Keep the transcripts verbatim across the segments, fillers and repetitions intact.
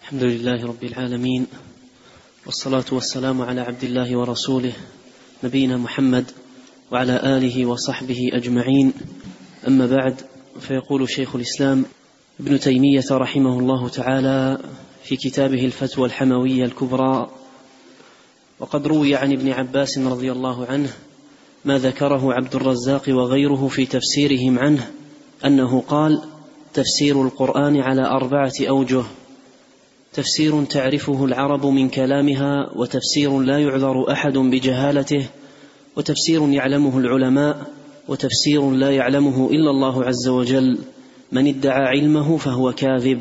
الحمد لله رب العالمين، والصلاة والسلام على عبد الله ورسوله نبينا محمد وعلى آله وصحبه أجمعين. أما بعد، فيقول شيخ الإسلام ابن تيمية رحمه الله تعالى في كتابه الفتوى الحموية الكبرى: وقد روي عن ابن عباس رضي الله عنه ما ذكره عبد الرزاق وغيره في تفسيرهم عنه، أنه قال: تفسير القرآن على أربعة أوجه: تفسير تعرفه العرب من كلامها، وتفسير لا يعذر أحد بجهالته، وتفسير يعلمه العلماء، وتفسير لا يعلمه إلا الله عز وجل. من ادعى علمه فهو كاذب.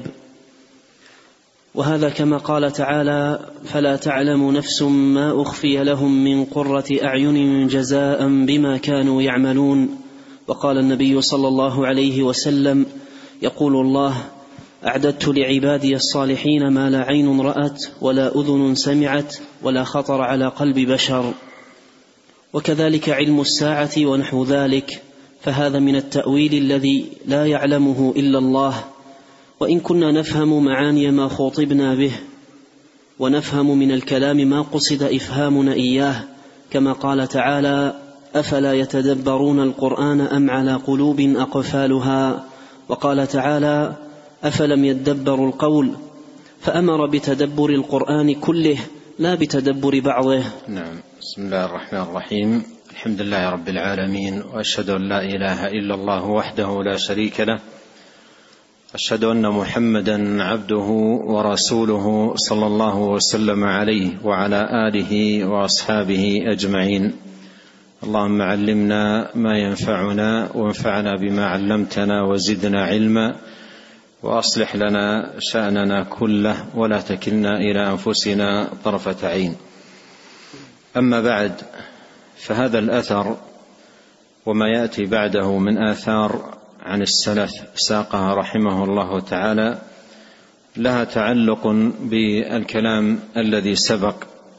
وهذا كما قال تعالى: فلا تعلم نفس ما أخفي لهم من قرة أعين جزاء بما كانوا يعملون. وقال النبي صلى الله عليه وسلم: يقول الله: أعددت لعبادي الصالحين ما لا عين رأت ولا أذن سمعت ولا خطر على قلب بشر. وكذلك علم الساعة ونحو ذلك، فهذا من التأويل الذي لا يعلمه إلا الله. وإن كنا نفهم معاني ما خاطبنا به، ونفهم من الكلام ما قصد إفهامنا إياه، كما قال تعالى: أفلا يتدبرون القرآن أم على قلوب أقفالها. وقال تعالى: أفلم يدبروا القول، فأمر بتدبر القرآن كله لا بتدبر بعضه. نعم. بسم الله الرحمن الرحيم. الحمد لله رب العالمين، وأشهد أن لا إله إلا الله وحده لا شريك له، أشهد أن محمدا عبده ورسوله صلى الله وسلم عليه وعلى آله وأصحابه أجمعين. اللهم علمنا ما ينفعنا، وانفعنا بما علمتنا، وزدنا علما، وأصلح لنا شأننا كله، ولا تكلنا إلى أنفسنا طرفة عين. أما بعد، فهذا الأثر وما يأتي بعده من آثار عن السلف ساقها رحمه الله تعالى لها تعلق بالكلام الذي سبق.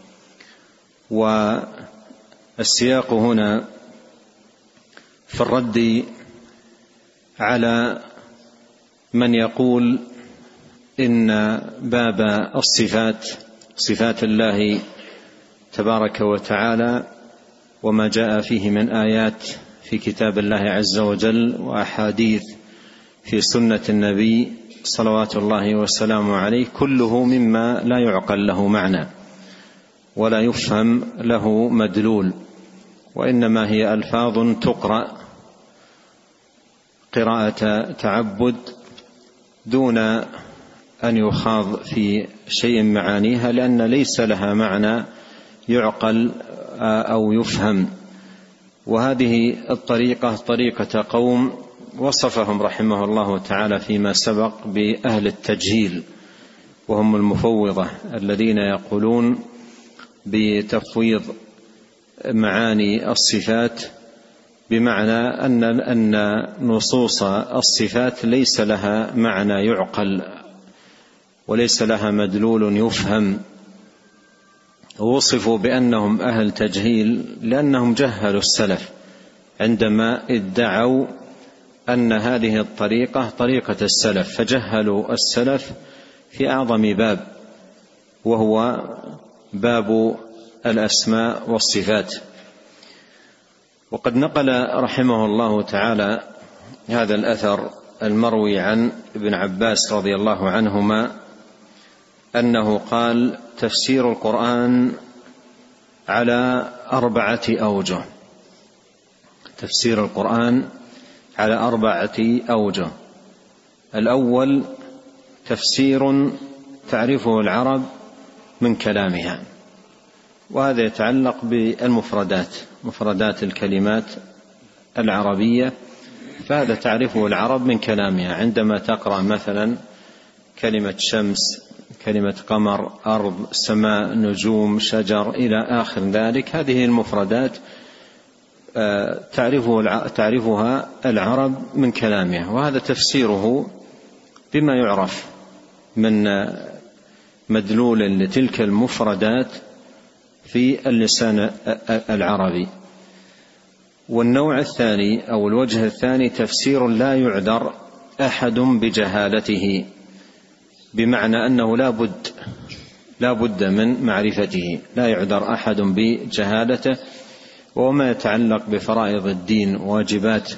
والسياق هنا في الرد على من يقول إن باب الصفات، صفات الله تبارك وتعالى، وما جاء فيه من آيات في كتاب الله عز وجل وأحاديث في سنة النبي صلوات الله وسلامه عليه، كله مما لا يعقل له معنى ولا يفهم له مدلول، وإنما هي ألفاظ تقرأ قراءة تعبد دون أن يخاض في شيء معانيها، لأن ليس لها معنى يعقل أو يفهم. وهذه الطريقة طريقة قوم وصفهم رحمه الله تعالى فيما سبق بأهل التجهيل، وهم المفوضة الذين يقولون بتفويض معاني الصفات، بمعنى أن أن نصوص الصفات ليس لها معنى يعقل وليس لها مدلول يفهم. ووصفوا بأنهم أهل تجهيل لأنهم جهلوا السلف عندما ادعوا أن هذه الطريقة طريقة السلف، فجهلوا السلف في أعظم باب، وهو باب الأسماء والصفات. وقد نقل رحمه الله تعالى هذا الأثر المروي عن ابن عباس رضي الله عنهما أنه قال: تفسير القرآن على أربعة أوجه. تفسير القرآن على أربعة أوجه: الأول تفسير تعرفه العرب من كلامها، وهذا يتعلق بالمفردات، مفردات الكلمات العربية، فهذا تعرفه العرب من كلامها. عندما تقرأ مثلا كلمة شمس، كلمة قمر، أرض، سماء، نجوم، شجر، إلى آخر ذلك، هذه المفردات تعرفها العرب من كلامها، وهذا تفسيره بما يعرف من مدلول لتلك المفردات في اللسان العربي. والنوع الثاني أو الوجه الثاني تفسير لا يعذر أحد بجهالته، بمعنى أنه لا بد لا بد من معرفته، لا يعذر أحد بجهالته. وما يتعلق بفرائض الدين واجبات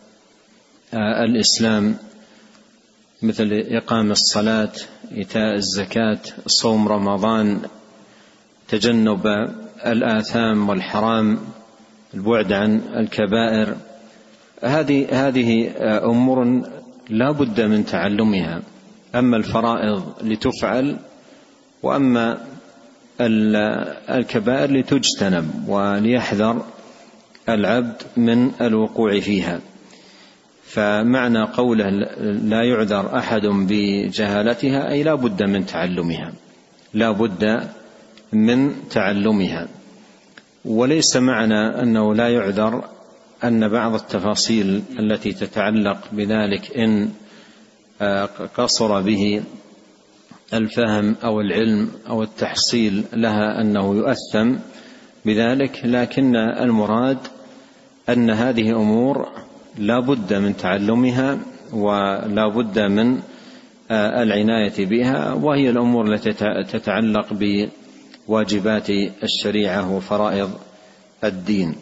الإسلام مثل إقام الصلاة، إيتاء الزكاة، صوم رمضان، تجنب الآثام والحرام، البعد عن الكبائر، هذه هذه أمور لا بد من تعلمها. أما الفرائض لتفعل، وأما الكبائر لتجتنب وليحذر العبد من الوقوع فيها. فمعنى قوله لا يعذر أحد بجهالتها أي لا بد من تعلمها، لا بد من تعلمها. وليس معنى أنه لا يعذر أن بعض التفاصيل التي تتعلق بذلك إن قصر به الفهم أو العلم أو التحصيل لها أنه يؤثم بذلك، لكن المراد أن هذه أمور لا بد من تعلمها ولا بد من العناية بها، وهي الأمور التي تتعلق بواجبات الشريعة وفرائض الدين.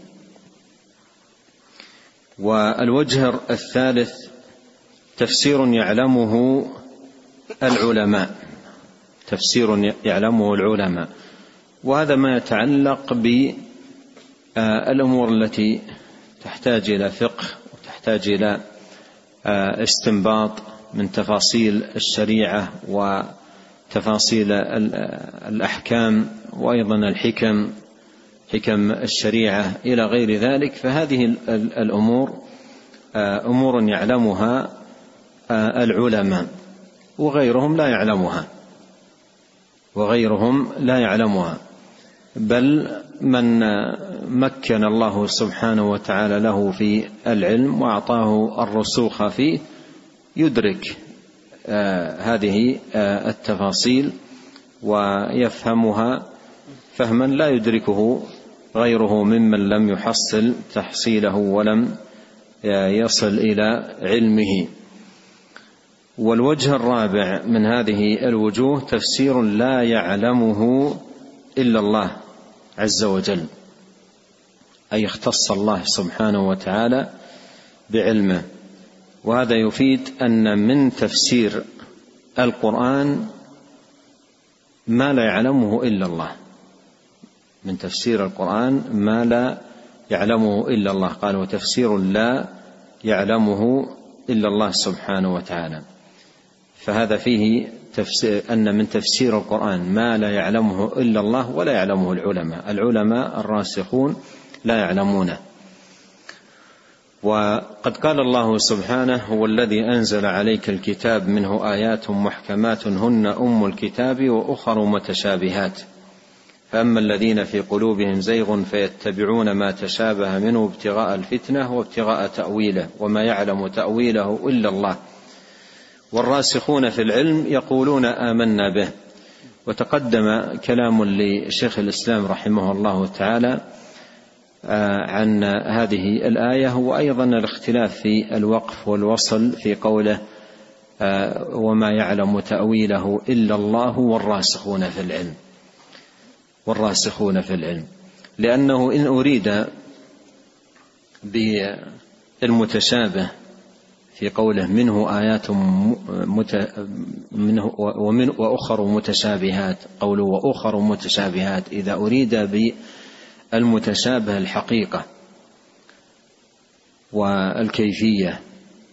والوجه الثالث تفسير يعلمه العلماء، تفسير يعلمه العلماء، وهذا ما يتعلق بالأمور التي تحتاج إلى فقه وتحتاج إلى استنباط من تفاصيل الشريعة وتفاصيل الأحكام، وأيضا الحكم، حكم الشريعة إلى غير ذلك. فهذه الأمور أمور يعلمها العلماء وغيرهم لا يعلمها وغيرهم لا يعلمها بل من مكن الله سبحانه وتعالى له في العلم وأعطاه الرسوخ فيه يدرك هذه التفاصيل ويفهمها فهما لا يدركه غيره ممن لم يحصل تحصيله ولم يصل إلى علمه. والوجه الرابع من هذه الوجوه تفسير لا يعلمه إلا الله عز وجل، أي اختص الله سبحانه وتعالى بعلمه. وهذا يفيد أن من تفسير القرآن ما لا يعلمه إلا الله، من تفسير القرآن ما لا يعلمه إلا الله. قال وتفسير لا يعلمه إلا الله سبحانه وتعالى. فهذا فيه تفسير أن من تفسير القرآن ما لا يعلمه إلا الله ولا يعلمه العلماء، العلماء الراسخون لا يعلمونه. وقد قال الله سبحانه هو الذي أنزل عليك الكتاب منه آيات محكمات هن أم الكتاب وأخر متشابهات فأما الذين في قلوبهم زيغ فيتبعون ما تشابه منه ابتغاء الفتنة وابتغاء تأويله وما يعلم تأويله إلا الله والراسخون في العلم يقولون آمنا به. وتقدم كلام لشيخ الإسلام رحمه الله تعالى عن هذه الآية، وأيضا الاختلاف في الوقف والوصل في قوله وما يعلم تأويله إلا الله والراسخون في العلم، والراسخون في العلم، لأنه إن أريد بالمتشابه في قوله منه آيات مت... منه ومن وأخر متشابهات، قوله وأخر متشابهات، إذا أريد بالمتشابه الحقيقة والكيفية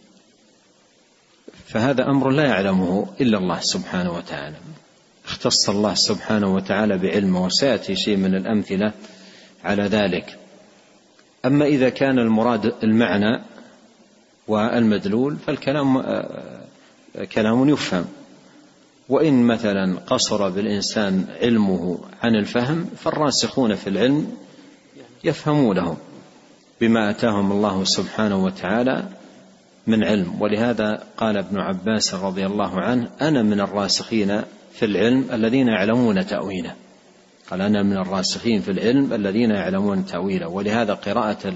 فهذا أمر لا يعلمه إلا الله سبحانه وتعالى، اختص الله سبحانه وتعالى بعلمه، وسيأتي شيء من الأمثلة على ذلك. أما إذا كان المراد المعنى والمدلول فالكلام كلام يفهم، وإن مثلا قصر بالإنسان علمه عن الفهم فالراسخون في العلم يفهمونه بما أتاهم الله سبحانه وتعالى من علم. ولهذا قال ابن عباس رضي الله عنه أنا من الراسخين في العلم الذين يعلمون تأويله، قال أنا من الراسخين في العلم الذين يعلمون تأويله. ولهذا قراءة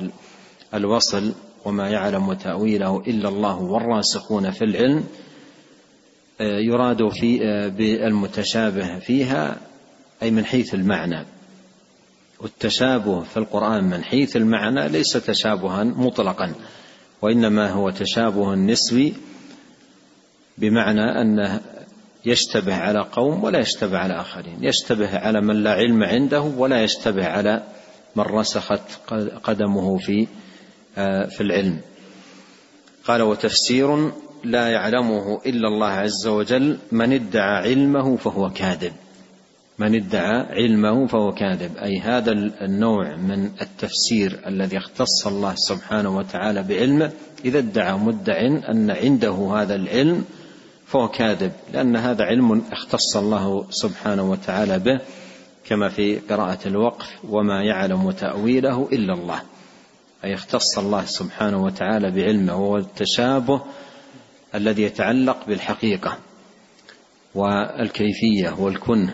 الوصل وما يعلم تأويله إلا الله والراسخون في العلم يراد في بالمتشابه فيها أي من حيث المعنى، والتشابه في القرآن من حيث المعنى ليس تشابها مطلقا، وإنما هو تشابه نسبي، بمعنى أنه يشتبه على قوم ولا يشتبه على آخرين، يشتبه على من لا علم عنده ولا يشتبه على من رسخت قدمه في في العلم. قال: وتفسير لا يعلمه إلا الله عز وجل، من ادعى علمه فهو كاذب. من ادعى علمه فهو كاذب، أي هذا النوع من التفسير الذي اختص الله سبحانه وتعالى بعلمه، إذا ادعى مدع أن عنده هذا العلم فهو كاذب، لأن هذا علم اختص الله سبحانه وتعالى به، كما في قراءة الوقف: وما يعلم تأويله إلا الله، أي اختص الله سبحانه وتعالى بعلمه، وهو التشابه الذي يتعلق بالحقيقة والكيفية والكنه.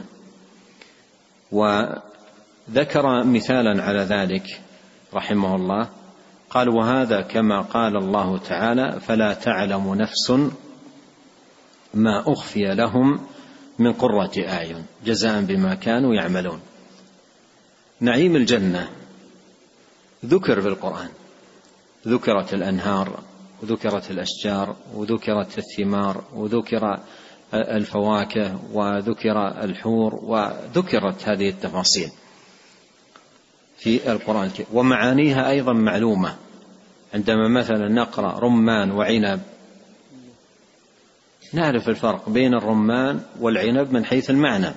وذكر مثالا على ذلك رحمه الله، قال: وهذا كما قال الله تعالى: فلا تعلم نفس ما أخفي لهم من قرة أعين جزاء بما كانوا يعملون. نعيم الجنة ذكر في القرآن، ذكرت الأنهار وذكرت الأشجار وذكرت الثمار وذكر الفواكه وذكر الحور، وذكرت هذه التفاصيل في القرآن، ومعانيها أيضا معلومة. عندما مثلا نقرأ رمان وعنب نعرف الفرق بين الرمان والعنب من حيث المعنى.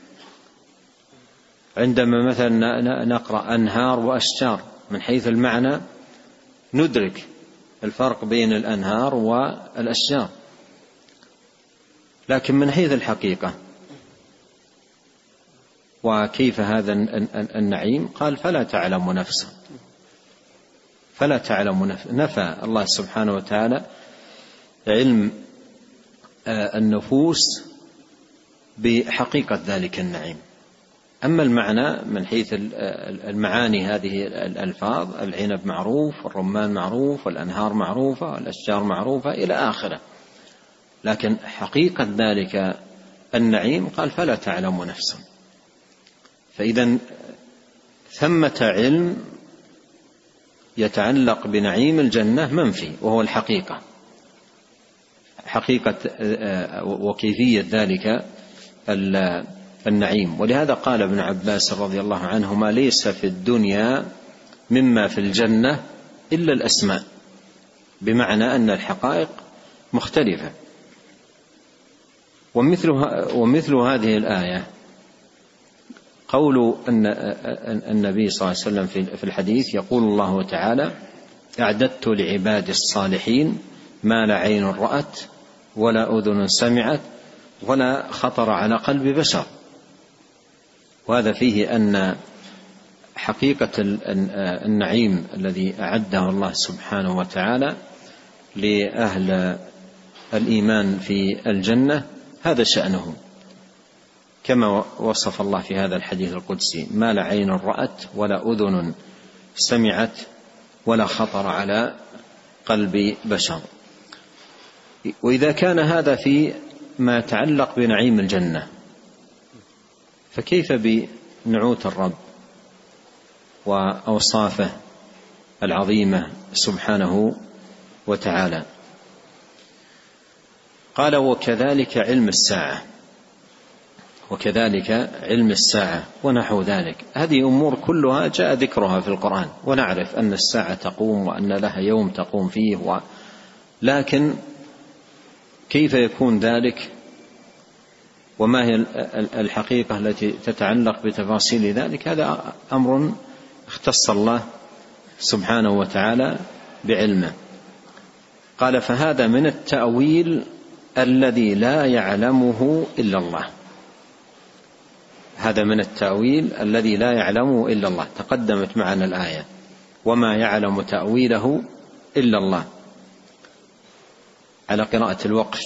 عندما مثلا نقرأ أنهار وأشجار من حيث المعنى ندرك الفرق بين الأنهار والأشجار، لكن من حيث الحقيقة وكيف هذا النعيم، قال: فلا تعلم نفس. فلا تعلم نفس، نفى الله سبحانه وتعالى علم النفوس بحقيقة ذلك النعيم. أما المعنى من حيث المعاني، هذه الألفاظ: العنب معروف، والرمان معروف، والأنهار معروفة، والأشجار معروفة، إلى آخره، لكن حقيقة ذلك النعيم قال: فلا تعلم نفس. فإذا ثمة علم يتعلق بنعيم الجنة منفي، وهو الحقيقة، حقيقة وكيفية ذلك النعيم. ولهذا قال ابن عباس رضي الله عنهما: ليس في الدنيا مما في الجنة إلا الأسماء، بمعنى أن الحقائق مختلفة. ومثل, ومثل هذه الآية قول أن النبي صلى الله عليه وسلم في الحديث، يقول الله تعالى: أعددت لعبادي الصالحين ما لا عين رأت ولا أذن سمعت ولا خطر على قلب بشر. وهذا فيه أن حقيقة النعيم الذي أعده الله سبحانه وتعالى لأهل الإيمان في الجنة هذا شأنه، كما وصف الله في هذا الحديث القدسي: ما لا عين رأت ولا أذن سمعت ولا خطر على قلب بشر. وإذا كان هذا في ما يتعلق بنعيم الجنة، فكيف بنعوت الرب وأوصافه العظيمة سبحانه وتعالى؟ قال: وكذلك علم الساعة، وكذلك علم الساعة ونحو ذلك. هذه أمور كلها جاء ذكرها في القرآن، ونعرف أن الساعة تقوم وأن لها يوم تقوم فيه و... لكن كيف يكون ذلك، وما هي الحقيقة التي تتعلق بتفاصيل ذلك، هذا أمر اختص الله سبحانه وتعالى بعلمه. قال: فهذا من التأويل الذي لا يعلمه إلا الله. هذا من التأويل الذي لا يعلمه إلا الله. تقدمت معنا الآية: وما يعلم تأويله إلا الله، على قراءة الوقف،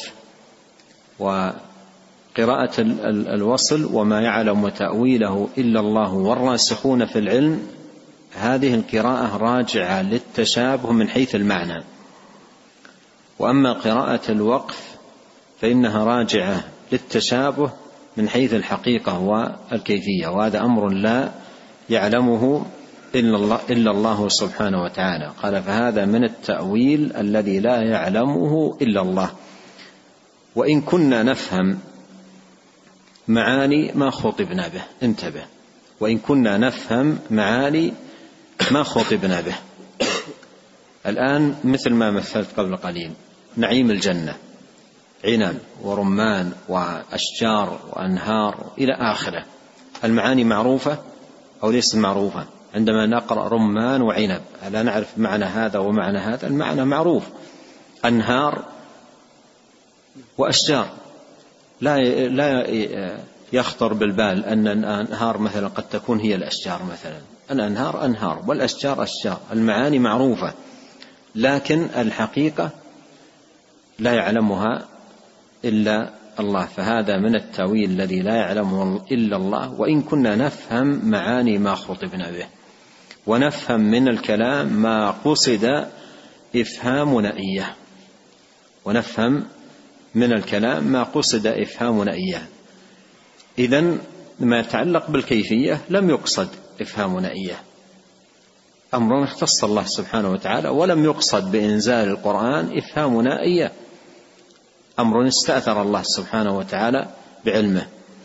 وقراءة الوصل: وما يعلم تأويله إلا الله والراسخون في العلم. هذه القراءة راجعة للتشابه من حيث المعنى. وأما قراءة الوقف فإنها راجعة للتشابه من حيث الحقيقة والكيفية، وهذا أمر لا يعلمه إلا الله, إلا الله سبحانه وتعالى. قال فهذا من التأويل الذي لا يعلمه إلا الله. وإن كنا نفهم معاني ما خطبنا به، انتبه، وإن كنا نفهم معاني ما خطبنا به. الآن مثل ما مثلت قبل قليل، نعيم الجنة، عنب ورمان وأشجار وأنهار إلى آخره، المعاني معروفة أو ليست معروفة؟ عندما نقرأ رمان وعنب لا نعرف معنى هذا ومعنى هذا؟ المعنى معروف. أنهار وأشجار لا لا يخطر بالبال أن الأنهار مثلا قد تكون هي الأشجار مثلا. الأنهار أنهار والأشجار أشجار، المعاني معروفة، لكن الحقيقة لا يعلمها إلا الله. فهذا من التأويل الذي لا يعلمه إلا الله. وإن كنا نفهم معاني ما خطبنا به، ونفهم من الكلام ما قصد إفهامنا إياه، ونفهم من الكلام ما قصد إفهامنا إياه. إذن ما يتعلق بالكيفية لم يقصد إفهامنا إياه، أمر اختص الله سبحانه وتعالى، ولم يقصد بإنزال القرآن إفهامنا إياه، أمر استأثر الله سبحانه وتعالى بعلمه.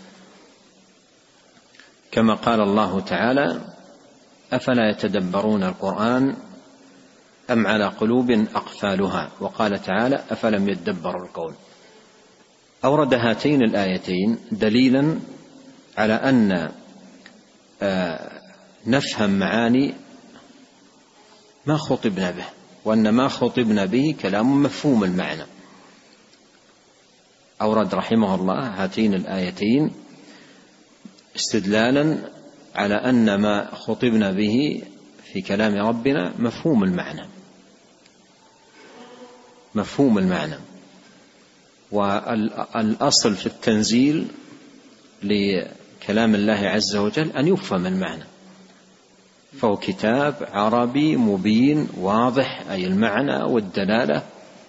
كما قال الله تعالى أفلا يتدبرون القرآن أم على قلوب أقفالها، وقال تعالى أفلم يدبروا القول. أورد هاتين الآيتين دليلا على أن نفهم معاني ما خطبنا به، وأن ما خطبنا به كلام مفهوم المعنى. أورد رحمه الله هاتين الآيتين استدلالا على أن ما خطبنا به في كلام ربنا مفهوم المعنى، مفهوم المعنى. والأصل في التنزيل لكلام الله عز وجل أن يفهم المعنى، فهو كتاب عربي مبين واضح، أي المعنى والدلالة،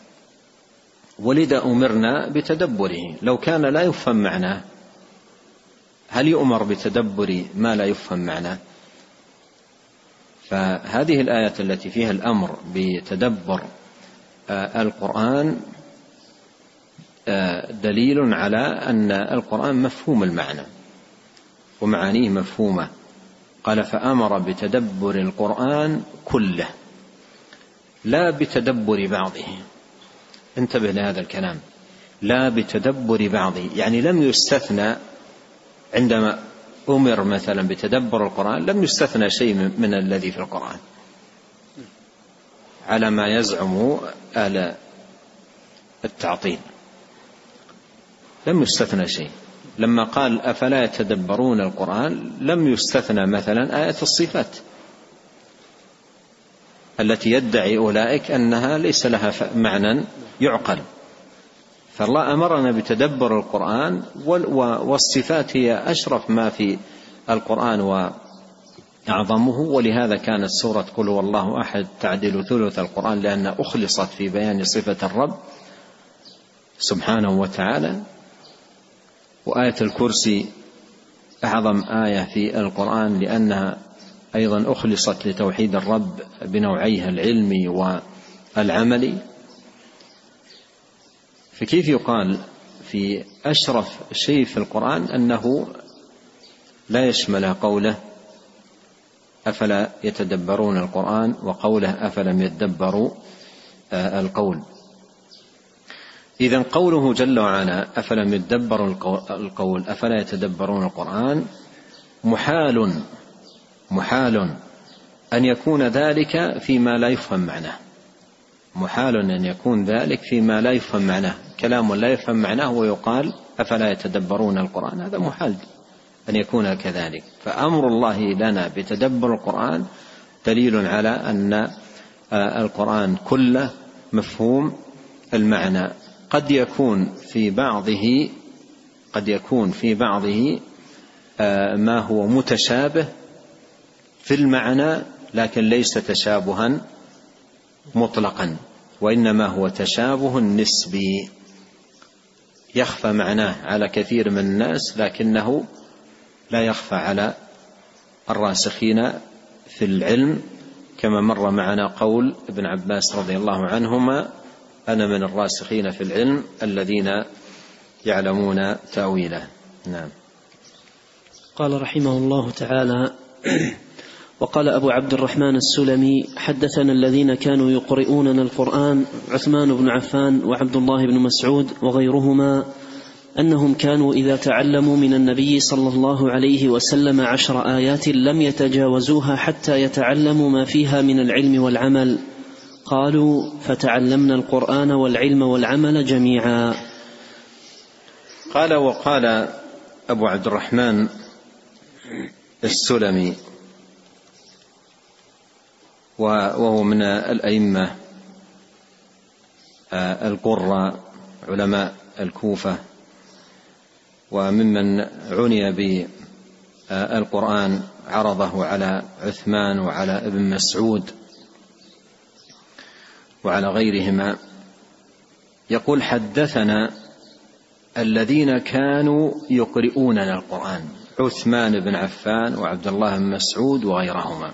ولذا أمرنا بتدبره. لو كان لا يفهم معناه هل يؤمر بتدبر ما لا يفهم معناه؟ فهذه الآيات التي فيها الأمر بتدبر القرآن دليل على أن القرآن مفهوم المعنى ومعانيه مفهومة. قال فأمر بتدبر القرآن كله لا بتدبر بعضه. انتبه لهذا الكلام، لا بتدبر بعضه، يعني لم يستثنى عندما أمر مثلا بتدبر القرآن لم يستثنى شيء من الذي في القرآن على ما يزعم أهل التعطيل، لم يستثنى شيء. لما قال أفلا يتدبرون القرآن لم يستثنى مثلا آية الصفات التي يدعي أولئك أنها ليس لها معنى يعقل. فالله أمرنا بتدبر القرآن، والصفات هي أشرف ما في القرآن وأعظمه، ولهذا كانت سورة قل هو الله أحد تعدل ثلث القرآن، لأنها أخلصت في بيان صفة الرب سبحانه وتعالى. وآية الكرسي أعظم آية في القرآن لأنها أيضا أخلصت لتوحيد الرب بنوعيها العلمي والعملي. فكيف يقال في أشرف شيء في القرآن أنه لا يشمل قوله أفلا يتدبرون القرآن وقوله أفلم يدبروا القول؟ إذن قوله جل وعلا أفلم يدبروا القول أفلا يتدبرون القرآن محال محال أن يكون ذلك فيما لا يفهم معناه، محال أن يكون ذلك فيما لا يفهم معناه، كلام لا يفهم معناه ويقال أفلا يتدبرون القرآن، هذا محال أن يكون كذلك. فأمر الله لنا بتدبر القرآن دليل على أن القرآن كله مفهوم المعنى. قد يكون في بعضه قد يكون في بعضه ما هو متشابه في المعنى لكن ليس تشابها مطلقا، وإنما هو تشابه نسبي. يخفى معناه على كثير من الناس، لكنه لا يخفى على الراسخين في العلم، كما مر معنا قول ابن عباس رضي الله عنهما: أنا من الراسخين في العلم الذين يعلمون تأويله. نعم. قال رحمه الله تعالى: وقال أبو عبد الرحمن السلمي: حدثنا الذين كانوا يقرؤوننا القرآن عثمان بن عفان وعبد الله بن مسعود وغيرهما أنهم كانوا إذا تعلموا من النبي صلى الله عليه وسلم عشر آيات لم يتجاوزوها حتى يتعلموا ما فيها من العلم والعمل. قالوا: فتعلمنا القرآن والعلم والعمل جميعا. قال: وقال أبو عبد الرحمن السلمي، وهو من الأئمة القراء علماء الكوفة، وممن عني بالقرآن عرضه على عثمان وعلى ابن مسعود وعلى غيرهما، يقول: حدثنا الذين كانوا يقرؤوننا القرآن عثمان بن عفان وعبد الله بن مسعود وغيرهما.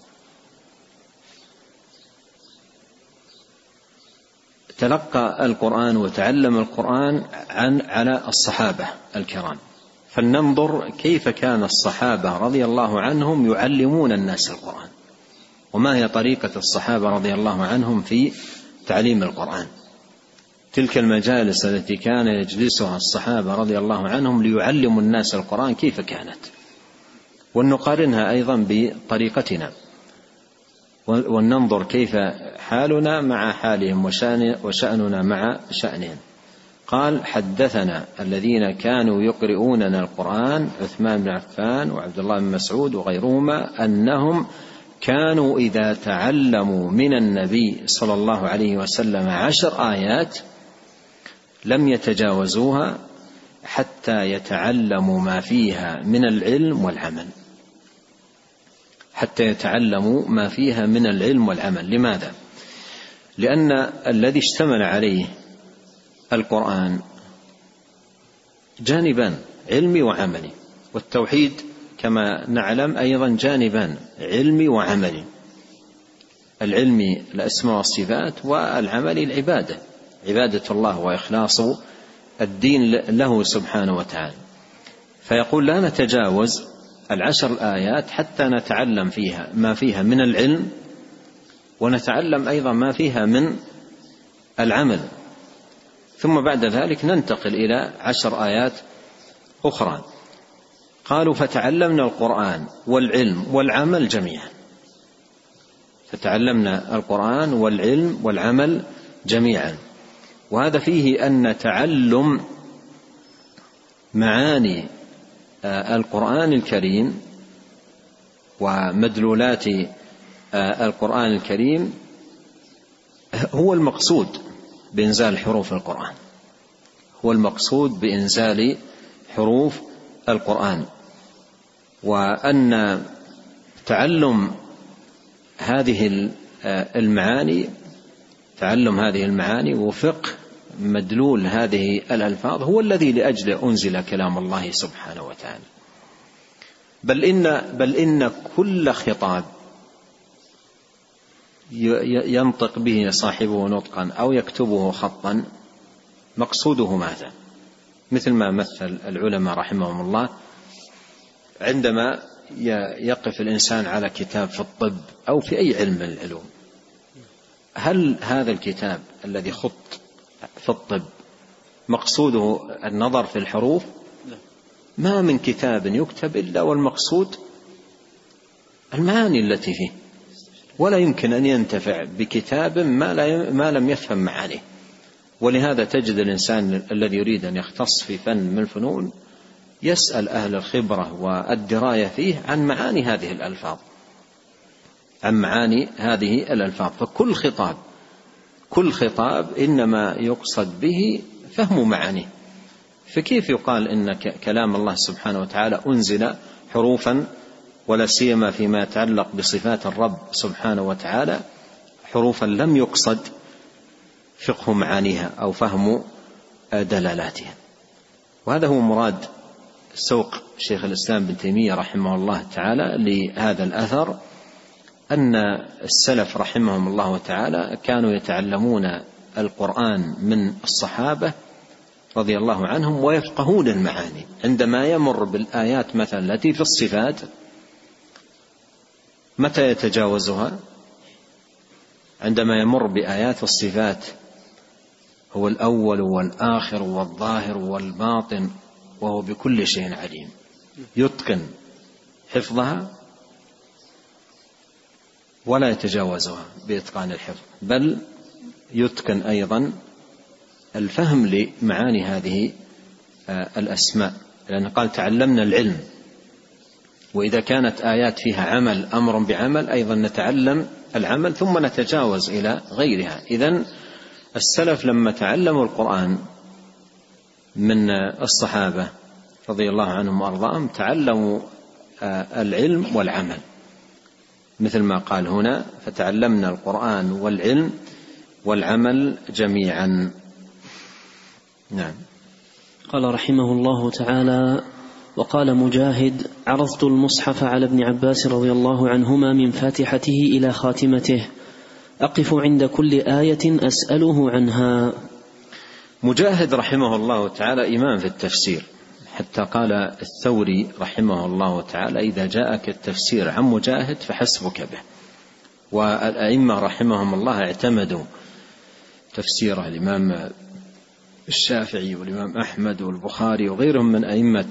تلقى القرآن وتعلم القرآن عن على الصحابة الكرام، فلننظر كيف كان الصحابة رضي الله عنهم يعلمون الناس القرآن، وما هي طريقة الصحابة رضي الله عنهم في تعليم القرآن. تلك المجالس التي كان يجلسها الصحابة رضي الله عنهم ليعلموا الناس القرآن كيف كانت، ونقارنها أيضا بطريقتنا، وننظر كيف حالنا مع حالهم وشأننا مع شأنهم. قال: حدثنا الذين كانوا يقرؤوننا القرآن عثمان بن عفان وعبد الله بن مسعود وغيرهما أنهم كانوا إذا تعلموا من النبي صلى الله عليه وسلم عشر آيات لم يتجاوزوها حتى يتعلموا ما فيها من العلم والعمل. حتى يتعلموا ما فيها من العلم والعمل. لماذا؟ لأن الذي اشتمل عليه القرآن جانبان: علمي وعملي، والتوحيد كما نعلم أيضا جانبان: علمي وعملي. العلمي الأسماء والصفات، والعملي العبادة، عبادة الله وإخلاص الدين له سبحانه وتعالى. فيقول: لا نتجاوز العشر الآيات حتى نتعلم فيها ما فيها من العلم، ونتعلم أيضا ما فيها من العمل، ثم بعد ذلك ننتقل إلى عشر آيات أخرى. قالوا: فتعلمنا القرآن والعلم والعمل جميعا. فتعلمنا القرآن والعلم والعمل جميعا. وهذا فيه أن تعلم معاني القرآن الكريم ومدلولات القرآن الكريم هو المقصود بإنزال حروف القرآن، هو المقصود بإنزال حروف القرآن. وأن تعلم هذه المعاني تعلم هذه المعاني وفقه مدلول هذه الألفاظ هو الذي لأجله أنزل كلام الله سبحانه وتعالى. بل إن, بل إن كل خطاب ينطق به صاحبه نطقا أو يكتبه خطا مقصوده ماذا؟ مثل ما مثل العلماء رحمهم الله عندما يقف الإنسان على كتاب في الطب أو في أي علم من العلوم، هل هذا الكتاب الذي خط في الطب مقصوده النظر في الحروف؟ ما من كتاب يكتب إلا والمقصود المعاني التي فيه، ولا يمكن أن ينتفع بكتاب ما لم يفهم معانيه. ولهذا تجد الإنسان الذي يريد أن يختص في فن من الفنون يسأل أهل الخبرة والدراية فيه عن معاني هذه الألفاظ عن معاني هذه الألفاظ. فكل خطاب كل خطاب إنما يقصد به فهم معانيه. فكيف يقال إن كلام الله سبحانه وتعالى أنزل حروفا، ولا سيما فيما يتعلق بصفات الرب سبحانه وتعالى حروفا لم يقصد فقه معانيها أو فهم دلالاتها. وهذا هو مراد سوق شيخ الإسلام ابن تيمية رحمه الله تعالى لهذا الأثر، أن السلف رحمهم الله تعالى كانوا يتعلمون القرآن من الصحابة رضي الله عنهم ويفقهون المعاني. عندما يمر بالآيات مثلا التي في الصفات متى يتجاوزها؟ عندما يمر بآيات الصفات، هو الأول والآخر والظاهر والباطن وهو بكل شيء عليم، يتقن حفظها ولا يتجاوزها بإتقان الحفظ، بل يتقن أيضا الفهم لمعاني هذه الأسماء، لأنه قال تعلمنا العلم، وإذا كانت آيات فيها عمل أمر بعمل أيضا نتعلم العمل ثم نتجاوز إلى غيرها. إذن السلف لما تعلموا القرآن من الصحابة رضي الله عنهم وأرضاهم تعلموا العلم والعمل، مثل ما قال هنا فتعلمنا القرآن والعلم والعمل جميعا. نعم. قال رحمه الله تعالى: وقال مجاهد: عرضت المصحف على ابن عباس رضي الله عنهما من فاتحته إلى خاتمته، أقف عند كل آية أسأله عنها. مجاهد رحمه الله تعالى إمام في التفسير، حتى قال الثوري رحمه الله تعالى: إذا جاءك التفسير عن مجاهد فحسبك به. والأئمة رحمهم الله اعتمدوا تفسيره، الإمام الشافعي والإمام أحمد والبخاري وغيرهم من أئمة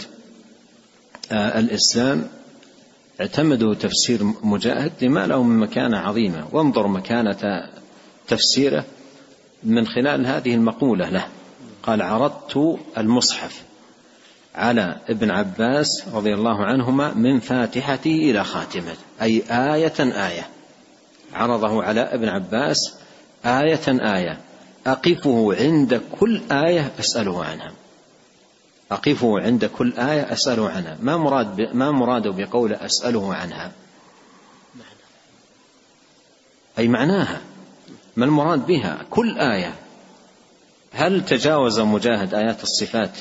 الإسلام اعتمدوا تفسير مجاهد لما له من مكانة عظيمة. وانظر مكانة تفسيره من خلال هذه المقولة له، قال: عرضت المصحف على ابن عباس رضي الله عنهما من فاتحته إلى خاتمته، أي آية آية، عرضه على ابن عباس آية آية، أقفه عند كل آية أسأله عنها، أقفه عند كل آية أسأله عنها. ما مراد ب... ما مراده بقول أسأله عنها؟ أي معناها، ما المراد بها؟ كل آية. هل تجاوز مجاهد آيات الصفات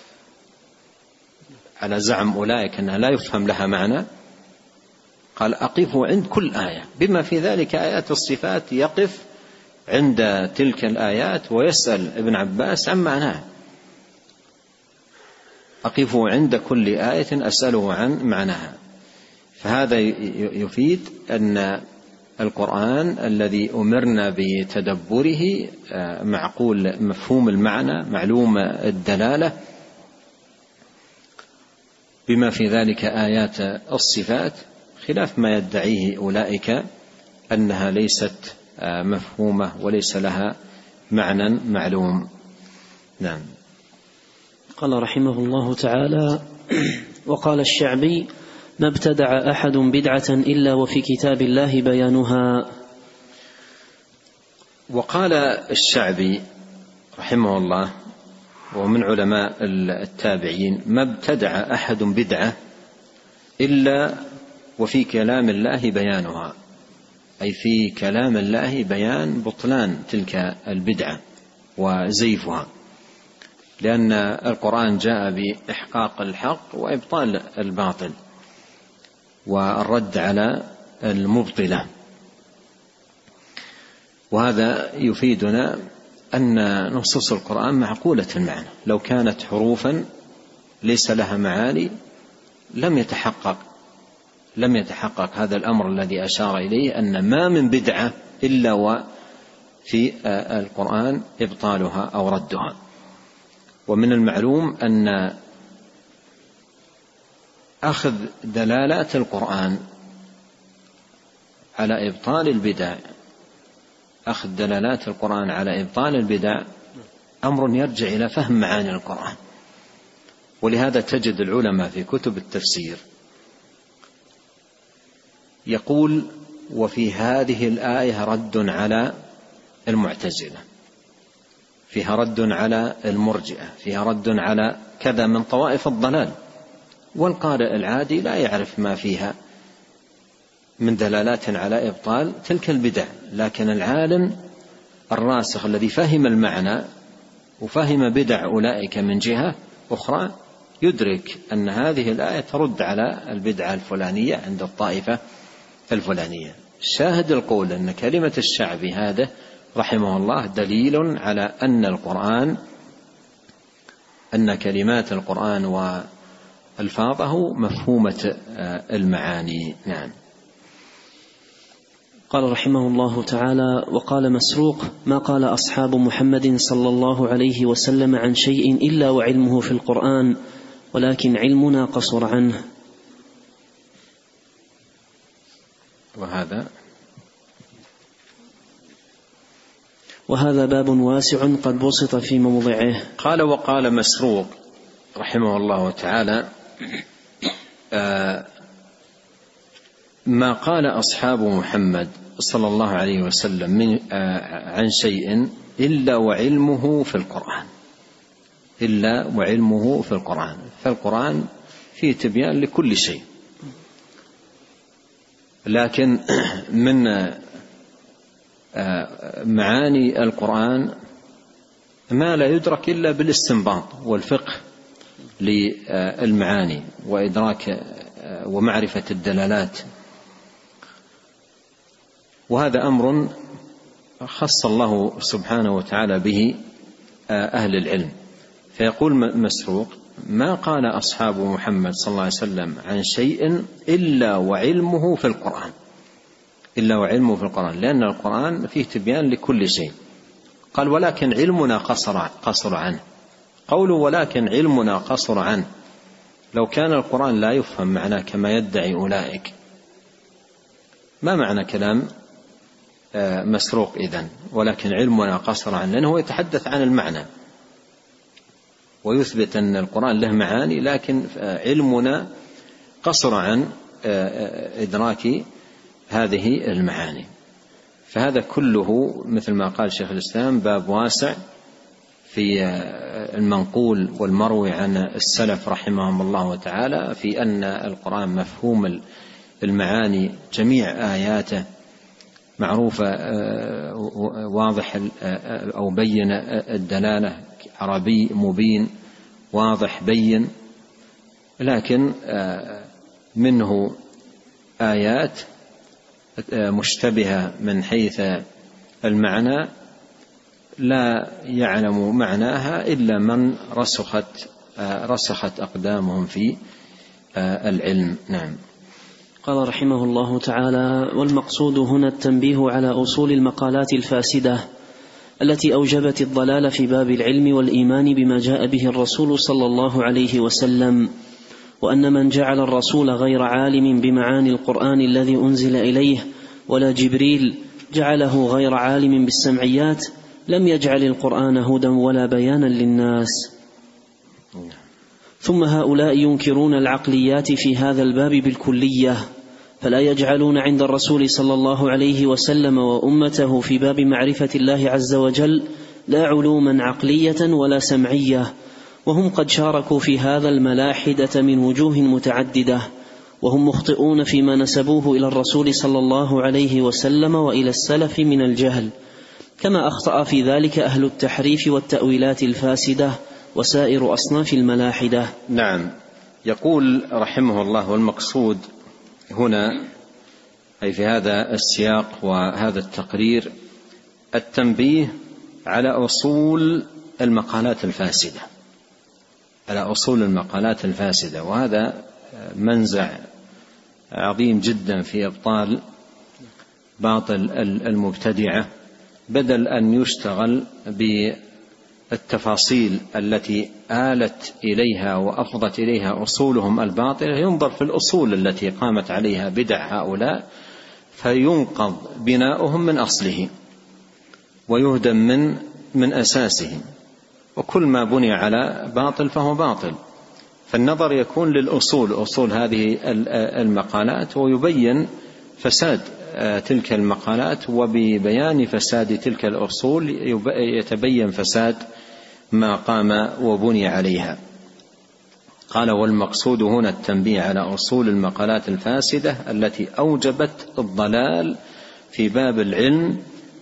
على زعم أولئك أنها لا يفهم لها معنى؟ قال: أقفه عند كل آية، بما في ذلك آيات الصفات يقف عند تلك الآيات ويسأل ابن عباس عن معناها. أقفه عند كل آية أسأله عن معناها. فهذا يفيد أن القرآن الذي أمرنا بتدبره معقول مفهوم المعنى، معلوم الدلالة، بما في ذلك آيات الصفات، خلاف ما يدعيه أولئك أنها ليست مفهومة وليس لها معنى معلوم. نعم. قال رحمه الله تعالى: وقال الشعبي: ما ابتدع أحد بدعة إلا وفي كتاب الله بيانها. وقال الشعبي رحمه الله ومن علماء التابعين: ما ابتدع أحد بدعة إلا وفي كلام الله بيانها، أي في كلام الله بيان بطلان تلك البدعة وزيفها، لأن القرآن جاء بإحقاق الحق وإبطال الباطل والرد على المبطلة. وهذا يفيدنا أن نصوص القرآن معقولة المعنى، لو كانت حروفا ليس لها معاني لم يتحقق لم يتحقق هذا الأمر الذي أشار إليه، أن ما من بدعة إلا وفي القرآن إبطالها أو ردها. ومن المعلوم أن أخذ دلالات القرآن على إبطال البدع أخذ دلالات القرآن على إبطال البدع أمر يرجع إلى فهم معاني القرآن. ولهذا تجد العلماء في كتب التفسير يقول: وفي هذه الآية رد على المعتزلة، فيها رد على المرجئة، فيها رد على كذا من طوائف الضلال. والقارئ العادي لا يعرف ما فيها من دلالات على إبطال تلك البدع، لكن العالم الراسخ الذي فهم المعنى وفهم بدع أولئك من جهة أخرى يدرك أن هذه الآية ترد على البدعة الفلانية عند الطائفة الفلانية. شاهد القول أن كلمة الشعبي هذا رحمه الله دليل على أن القرآن أن كلمات القرآن وألفاظه مفهومة المعاني. نعم. قال رحمه الله تعالى: وقال مسروق: ما قال أصحاب محمد صلى الله عليه وسلم عن شيء إلا وعلمه في القرآن، ولكن علمنا قصر عنه. وهذا وهذا باب واسع قد بسط في موضعه. قال: وقال مسروق رحمه الله تعالى: آه ما قال أصحاب محمد صلى الله عليه وسلم من آه عن شيء إلا وعلمه في القرآن، إلا وعلمه في القرآن. فالقرآن فيه تبيان لكل شيء، لكن من معاني القرآن ما لا يدرك إلا بالاستنباط والفقه للمعاني وإدراك ومعرفة الدلالات، وهذا أمر خص الله سبحانه وتعالى به أهل العلم. فيقول مسروق: ما قال أصحاب محمد صلى الله عليه وسلم عن شيء إلا وعلمه في القرآن، إلا وعلمه في القرآن، لأن القرآن فيه تبيان لكل شيء. قال: ولكن علمنا قصر, قصر عنه. قولوا ولكن علمنا قصر عنه، لو كان القرآن لا يفهم معناه كما يدعي أولئك، ما معنى كلام مسروق إذن؟ ولكن علمنا قصر عنه، لأنه يتحدث عن المعنى ويثبت أن القرآن له معاني، لكن علمنا قصر عن إدراك هذه المعاني. فهذا كله مثل ما قال شيخ الإسلام باب واسع في المنقول والمروي عن السلف رحمهم الله تعالى في أن القرآن مفهوم المعاني، جميع آياته معروفة واضح أو بين الدلالة، عربي مبين واضح بين، لكن منه آيات مشتبهة من حيث المعنى لا يعلم معناها إلا من رسخت رسخت أقدامهم في العلم. نعم. قال رحمه الله تعالى: والمقصود هنا التنبيه على أصول المقالات الفاسدة التي أوجبت الضلال في باب العلم والإيمان بما جاء به الرسول صلى الله عليه وسلم، وأن من جعل الرسول غير عالم بمعاني القرآن الذي أنزل إليه ولا جبريل جعله غير عالم بالسمعيات لم يجعل القرآن هدى ولا بيانا للناس. ثم هؤلاء ينكرون العقليات في هذا الباب بالكلية، فلا يجعلون عند الرسول صلى الله عليه وسلم وأمته في باب معرفة الله عز وجل لا علوما عقلية ولا سمعية، وهم قد شاركوا في هذا الملاحدة من وجوه متعددة، وهم مخطئون فيما نسبوه إلى الرسول صلى الله عليه وسلم وإلى السلف من الجهل، كما أخطأ في ذلك أهل التحريف والتأويلات الفاسدة وسائر أصناف الملاحدة. نعم. يقول رحمه الله: والمقصود هنا أي في هذا السياق وهذا التقرير التنبيه على أصول المقالات الفاسدة، على أصول المقالات الفاسدة، وهذا منزع عظيم جدا في إبطال باطل المبتدعة، بدل أن يشتغل بالتفاصيل التي آلت إليها وأفضت إليها أصولهم الباطلة، ينظر في الأصول التي قامت عليها بدع هؤلاء فينقض بناؤهم من أصله ويهدم من من أساسهم، وكل ما بني على باطل فهو باطل. فالنظر يكون للأصول، أصول هذه المقالات، ويبين فساد تلك المقالات، وببيان فساد تلك الأصول يتبين فساد ما قام وبني عليها. قال: والمقصود هنا التنبيه على أصول المقالات الفاسدة التي أوجبت الضلال في باب العلم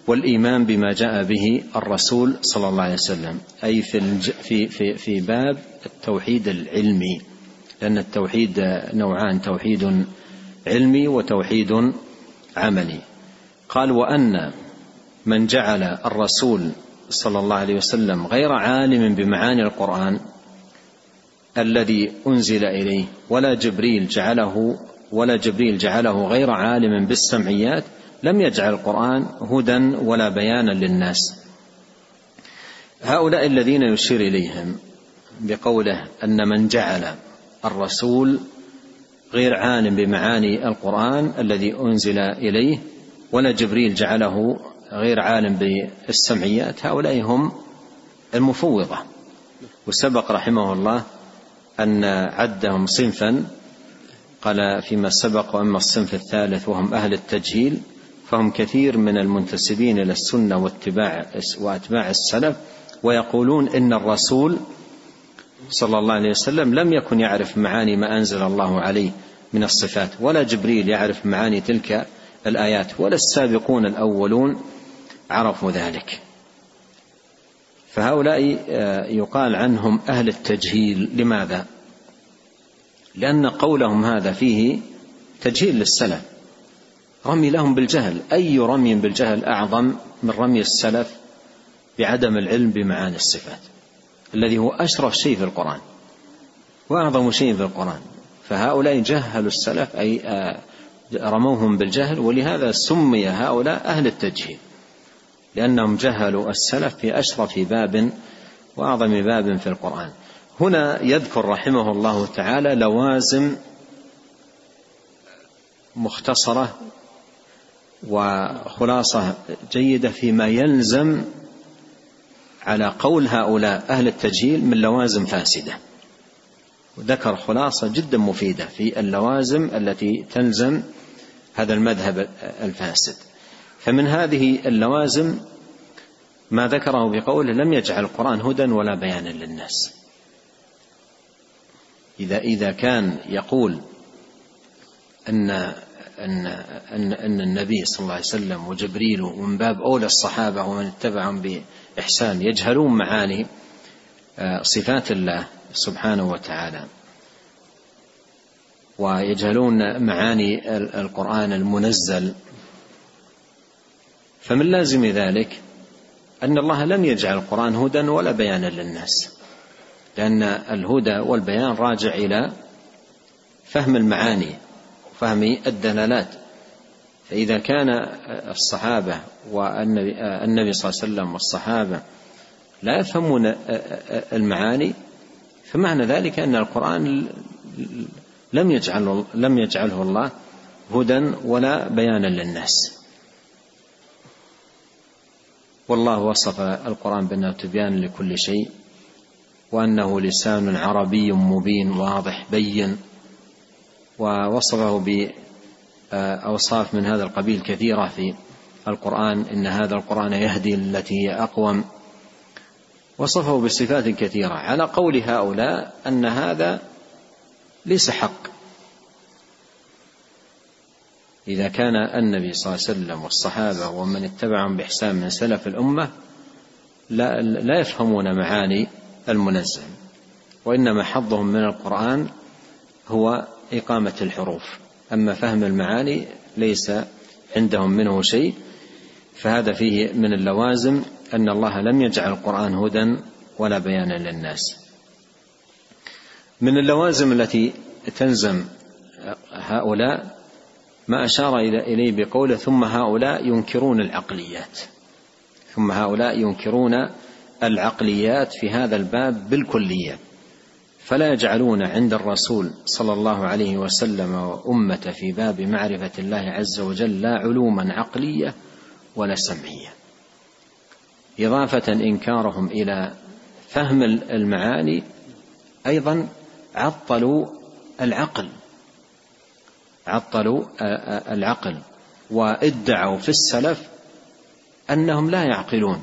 والإيمان بما جاء به الرسول صلى الله عليه وسلم، أي في في في في باب التوحيد العلمي، لأن التوحيد نوعان: توحيد علمي وتوحيد عملي. قال: وأن من جعل الرسول صلى الله عليه وسلم غير عالم بمعاني القرآن الذي أنزل إليه، ولا جبريل جعله ولا جبريل جعله غير عالم بالسمعيات، لم يجعل القرآن هدى ولا بيانا للناس. هؤلاء الذين يشير إليهم بقوله أن من جعل الرسول غير عالم بمعاني القرآن الذي أنزل إليه، ولا جبريل جعله غير عالم بالسمعيات، هؤلاء هم المفوضة. وسبق رحمه الله أن عدهم صنفا، قال فيما سبق: وأما الصنف الثالث وهم أهل التجهيل فهم كثير من المنتسبين إلى السنة وأتباع السلف، ويقولون إن الرسول صلى الله عليه وسلم لم يكن يعرف معاني ما أنزل الله عليه من الصفات، ولا جبريل يعرف معاني تلك الآيات، ولا السابقون الأولون عرفوا ذلك. فهؤلاء يقال عنهم أهل التجهيل. لماذا؟ لأن قولهم هذا فيه تجهيل للسلف، رمي لهم بالجهل. أي رمي بالجهل أعظم من رمي السلف بعدم العلم بمعاني الصفات، الذي هو أشرف شيء في القرآن وأعظم شيء في القرآن. فهؤلاء جهلوا السلف، أي رموهم بالجهل، ولهذا سمي هؤلاء أهل التجهيل، لأنهم جهلوا السلف في أشرف باب وأعظم باب في القرآن. هنا يذكر رحمه الله تعالى لوازم مختصرة وخلاصة جيدة فيما يلزم على قول هؤلاء أهل التجهيل من لوازم فاسدة، وذكر خلاصة جدا مفيدة في اللوازم التي تلزم هذا المذهب الفاسد. فمن هذه اللوازم ما ذكره بقوله: لم يجعل القرآن هدى ولا بيانا للناس. إذا إذا كان يقول أن أن أن أن النبي صلى الله عليه وسلم وجبريل ومن باب أولى الصحابة ومن اتبعهم بإحسان يجهلون معاني صفات الله سبحانه وتعالى، ويجهلون معاني القرآن المنزل، فمن لازم ذلك أن الله لم يجعل القرآن هدى ولا بيانا للناس، لأن الهدى والبيان راجع إلى فهم المعاني وفهم الدلالات. فإذا كان الصحابة والنبي صلى الله عليه وسلم والصحابة لا يفهمون المعاني، فمعنى ذلك أن القرآن لم يجعله, لم يجعله الله هدى ولا بيانا للناس. والله وصف القرآن بأنه تبيان لكل شيء، وأنه لسان عربي مبين واضح بين، ووصفه بأوصاف من هذا القبيل كثيرة في القرآن: إن هذا القرآن يهدي التي هي أقوم. وصفه بصفات كثيرة، على قول هؤلاء أن هذا ليس حق. إذا كان النبي صلى الله عليه وسلم والصحابة ومن اتبعهم بإحسان من سلف الأمة لا, لا يفهمون معاني المنزل، وإنما حظهم من القرآن هو إقامة الحروف، أما فهم المعاني ليس عندهم منه شيء. فهذا فيه من اللوازم أن الله لم يجعل القرآن هدى ولا بيانا للناس. من اللوازم التي تلزم هؤلاء ما أشار إليه بقوله: ثم هؤلاء ينكرون العقليات. ثم هؤلاء ينكرون العقليات في هذا الباب بالكلية، فلا يجعلون عند الرسول صلى الله عليه وسلم وأمة في باب معرفة الله عز وجل لا علوما عقلية ولا سمعية، إضافة إنكارهم إلى فهم المعاني أيضا عطلوا العقل عطلوا العقل وادعوا في السلف أنهم لا يعقلون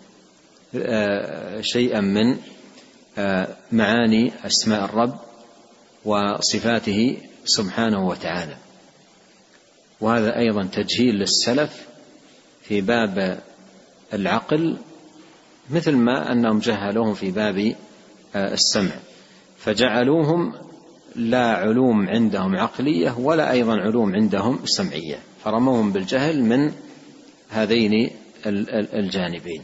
شيئا من معاني أسماء الرب وصفاته سبحانه وتعالى. وهذا أيضا تجهيل للسلف في باب العقل، مثل ما أنهم جهلوهم في باب السمع، فجعلوهم لا علوم عندهم عقلية ولا أيضا علوم عندهم سمعية، فرموهم بالجهل من هذين الجانبين.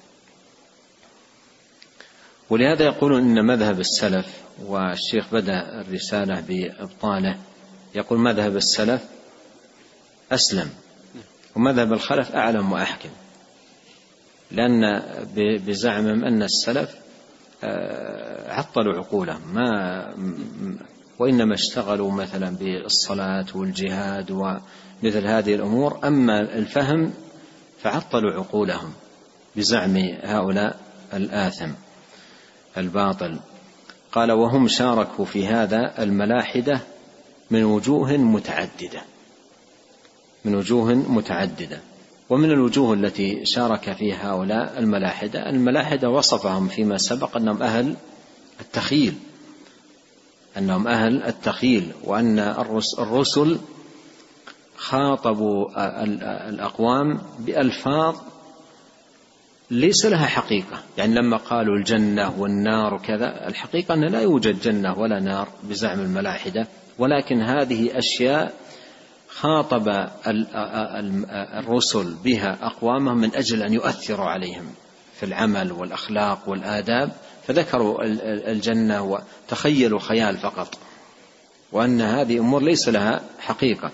ولهذا يقولون إن مذهب السلف، والشيخ بدأ الرسالة بإبطاله، يقول مذهب السلف أسلم ومذهب الخلف أعلم وأحكم، لأن بزعمهم أن السلف عطلوا عقولهم ما وإنما اشتغلوا مثلا بالصلاة والجهاد ومثل هذه الأمور، أما الفهم فعطلوا عقولهم بزعم هؤلاء الآثم الباطل. قال وهم شاركوا في هذا الملاحدة من وجوه متعددة من وجوه متعددة ومن الوجوه التي شارك فيها هؤلاء الملاحدة، الملاحدة وصفهم فيما سبق أنهم أهل التخيل أنهم أهل التخيل وأن الرسل خاطبوا الأقوام بألفاظ ليس لها حقيقة، يعني لما قالوا الجنة والنار وكذا، الحقيقة أن لا يوجد جنة ولا نار بزعم الملاحدة، ولكن هذه أشياء خاطب الرسل بها أقوامهم من أجل أن يؤثروا عليهم في العمل والأخلاق والآداب، فذكروا الجنة وتخيلوا خيال فقط، وأن هذه أمور ليس لها حقيقة.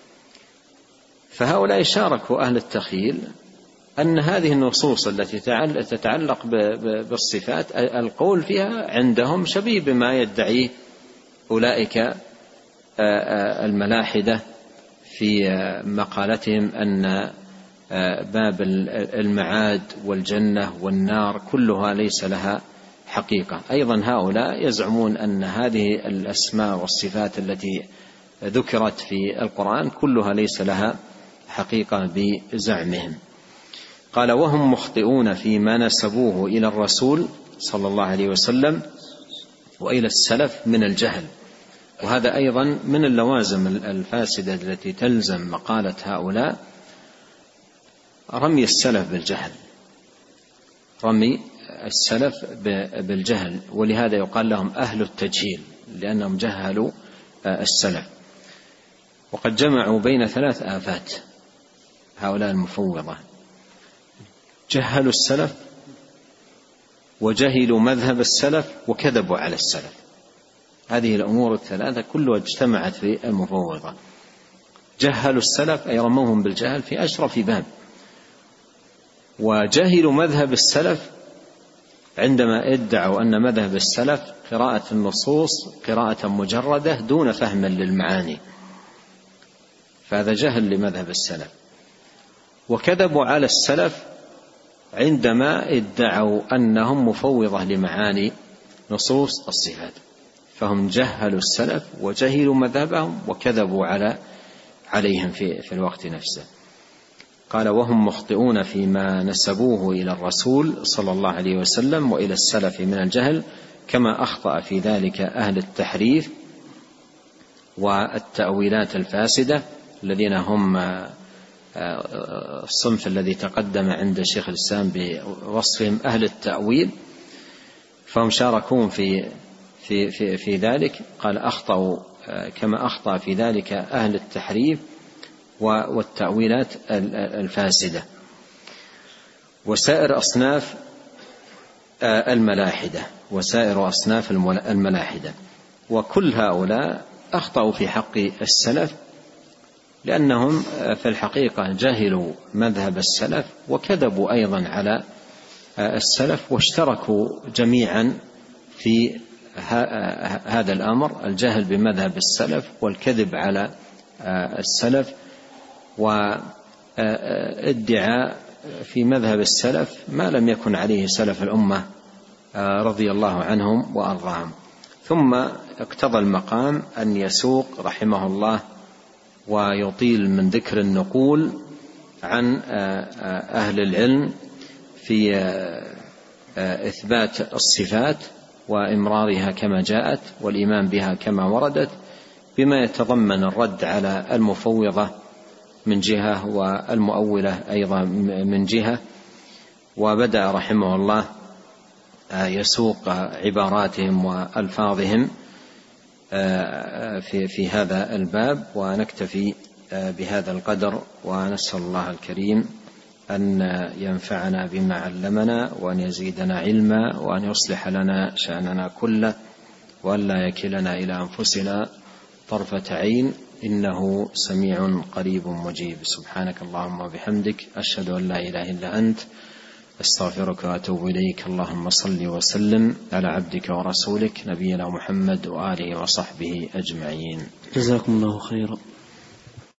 فهؤلاء شاركوا أهل التخيل أن هذه النصوص التي تتعلق بالصفات القول فيها عندهم شبيه بما يدعيه أولئك الملاحدة في مقالتهم أن باب المعاد والجنة والنار كلها ليس لها حقيقة. أيضا هؤلاء يزعمون أن هذه الأسماء والصفات التي ذكرت في القرآن كلها ليس لها حقيقة بزعمهم. قال وهم مخطئون فيما نسبوه إلى الرسول صلى الله عليه وسلم وإلى السلف من الجهل، وهذا أيضا من اللوازم الفاسدة التي تلزم مقالة هؤلاء، رمي السلف بالجهل رمي السلف بالجهل ولهذا يقال لهم أهل التجهيل لأنهم جهلوا السلف. وقد جمعوا بين ثلاث آفات هؤلاء المفوضة، جهلوا السلف وجهلوا مذهب السلف وكذبوا على السلف. هذه الأمور الثلاثة كلها اجتمعت في المفوضة. جهلوا السلف أي رموهم بالجهل في أشرف باب، وجهلوا مذهب السلف عندما ادعوا أن مذهب السلف قراءة النصوص قراءة مجردة دون فهم للمعاني، فهذا جهل لمذهب السلف. وكذبوا على السلف عندما ادعوا أنهم مفوضة لمعاني نصوص الصفات، فهم جهلوا السلف وجهلوا مذهبهم وكذبوا على عليهم في, في الوقت نفسه. قال وهم مخطئون فيما نسبوه إلى الرسول صلى الله عليه وسلم وإلى السلف من الجهل، كما أخطأ في ذلك أهل التحريف والتأويلات الفاسدة الذين هم الصنف الذي تقدم عند شيخ الإسلام بوصفهم أهل التأويل، فهم شاركون في في في في ذلك. قال أخطأوا كما أخطأ في ذلك أهل التحريف والتأويلات الفاسدة وسائر أصناف الملاحدة وسائر أصناف الملاحدة. وكل هؤلاء أخطأوا في حق السلف لأنهم في الحقيقة جهلوا مذهب السلف وكذبوا أيضا على السلف، واشتركوا جميعا في هذا الأمر، الجهل بمذهب السلف والكذب على السلف وادعاء في مذهب السلف ما لم يكن عليه سلف الأمة رضي الله عنهم وأرضاهم. ثم اقتضى المقام أن يسوق رحمه الله ويطيل من ذكر النقول عن أهل العلم في إثبات الصفات وإمرارها كما جاءت والإيمان بها كما وردت، بما يتضمن الرد على المفوضة من جهة والمؤولة أيضا من جهة، وبدأ رحمه الله يسوق عباراتهم وألفاظهم في في هذا الباب، ونكتفي بهذا القدر، ونسأل الله الكريم أن ينفعنا بما علمنا، وأن يزيدنا علما، وأن يصلح لنا شأننا كله، وأن لا يكلنا إلى أنفسنا طرفة عين، إنه سميع قريب مجيب. سبحانك اللهم وبحمدك، أشهد أن لا إله إلا أنت، أستغفرك وأتوب إليك. اللهم صل وسلم على عبدك ورسولك نبينا محمد وآله وصحبه أجمعين. جزاكم الله خيرا.